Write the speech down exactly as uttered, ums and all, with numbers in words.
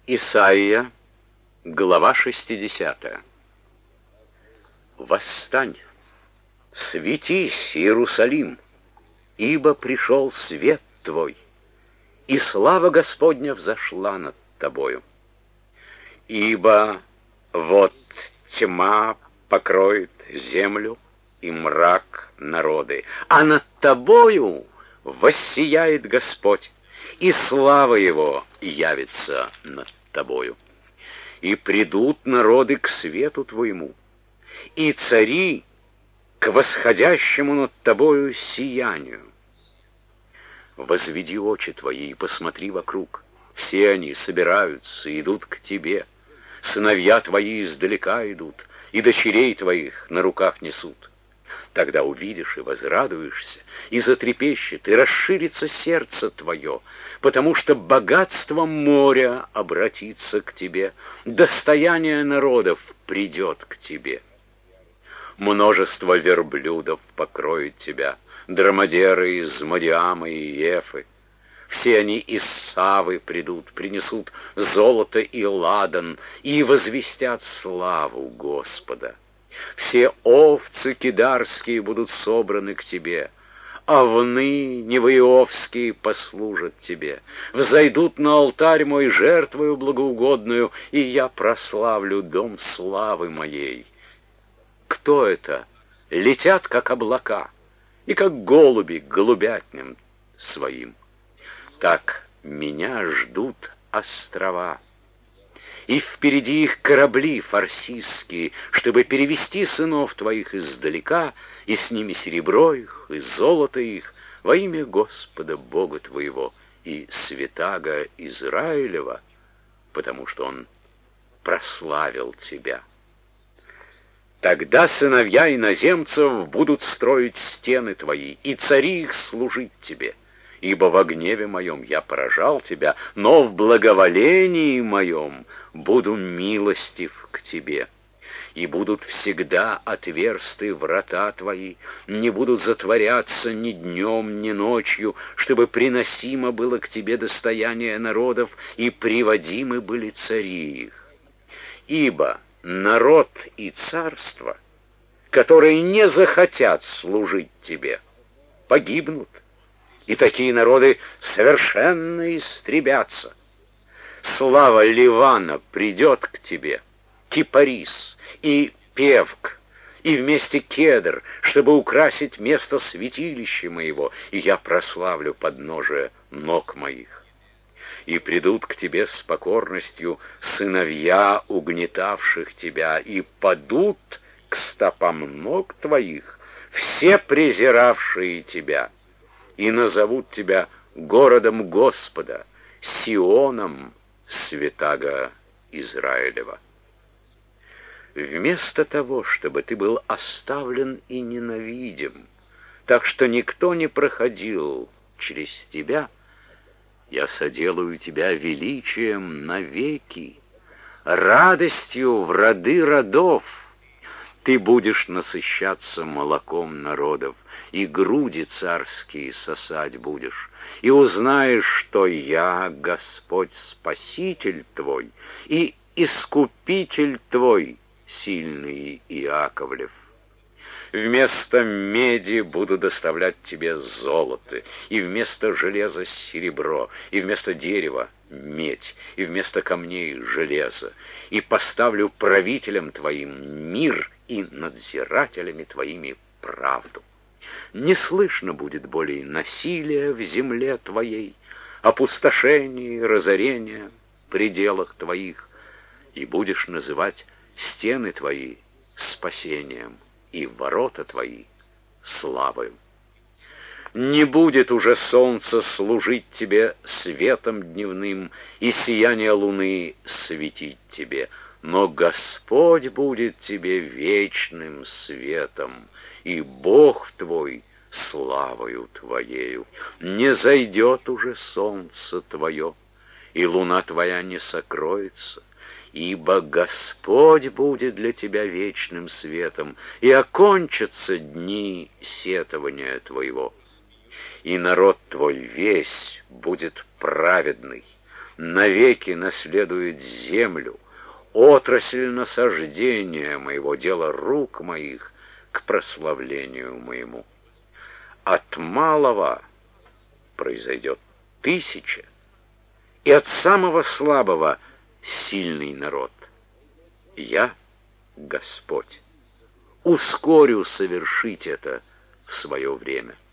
Исайя, глава шестидесятая. Восстань, светись, Иерусалим, ибо пришел свет твой, и слава Господня взошла над тобою. Ибо вот тьма покроет землю, и мрак народы, а над тобою воссияет Господь, и слава Его явится над тобою. И придут народы к свету твоему, и цари к восходящему над тобою сиянию. Возведи очи твои и посмотри вокруг. Все они собираются, идут к тебе. Сыновья твои издалека идут, и дочерей твоих на руках несут. Тогда увидишь и возрадуешься, и затрепещет, и расширится сердце твое, потому что богатство моря обратится к тебе, достояние народов придет к тебе. Множество верблюдов покроет тебя, драмадеры из Мадиама и Ефы. Все они из Савы придут, принесут золото и ладан, и возвестят славу Господа. Все овцы кидарские будут собраны к тебе, овны невоиовские послужат тебе. Взойдут на алтарь мой жертвою благоугодную, и я прославлю дом славы моей. Кто это? Летят, как облака, и как голуби к голубятням своим. Так меня ждут острова, и впереди их корабли фарсийские, чтобы перевести сынов твоих издалека, и с ними серебро их, и золото их, во имя Господа Бога твоего и святаго Израилева, потому что Он прославил тебя. Тогда сыновья иноземцев будут строить стены твои, и цари их служить тебе. Ибо во гневе моем я поражал тебя, но в благоволении моем буду милостив к тебе. И будут всегда отверсты врата твои, не будут затворяться ни днем, ни ночью, чтобы приносимо было к тебе достояние народов, и приводимы были цари их. Ибо народ и царство, которые не захотят служить тебе, погибнут, и такие народы совершенно истребятся. Слава Ливана придет к тебе, кипарис и певк, и вместе кедр, чтобы украсить место святилища моего, и я прославлю подножие ног моих. И придут к тебе с покорностью сыновья угнетавших тебя, и падут к стопам ног твоих все презиравшие тебя, и назовут тебя городом Господа, Сионом святаго Израилева. Вместо того, чтобы ты был оставлен и ненавидим, так что никто не проходил через тебя, я соделаю тебя величием навеки, радостью в роды родов. Ты будешь насыщаться молоком народов, и груди царские сосать будешь, и узнаешь, что я, Господь Спаситель твой, и Искупитель твой, сильный Иаковлев. Вместо меди буду доставлять тебе золото, и вместо железа серебро, и вместо дерева медь, и вместо камней железо, и поставлю правителям твоим мир, и надзирателями твоими правду. Не слышно будет более насилия в земле твоей, опустошения, разорения в пределах твоих, и будешь называть стены твои спасением, и ворота твои славою. Не будет уже солнце служить тебе светом дневным, и сияние луны светить тебе, но Господь будет тебе вечным светом, и Бог твой славою твоею. Не зайдет уже солнце твое, и луна твоя не сокроется, ибо Господь будет для тебя вечным светом, и окончатся дни сетования твоего. И народ твой весь будет праведный, навеки наследует землю, отрасль насаждения моего, дела рук моих к прославлению моему. От малого произойдет тысяча, и от самого слабого сильный народ. Я, Господь, ускорю совершить это в свое время.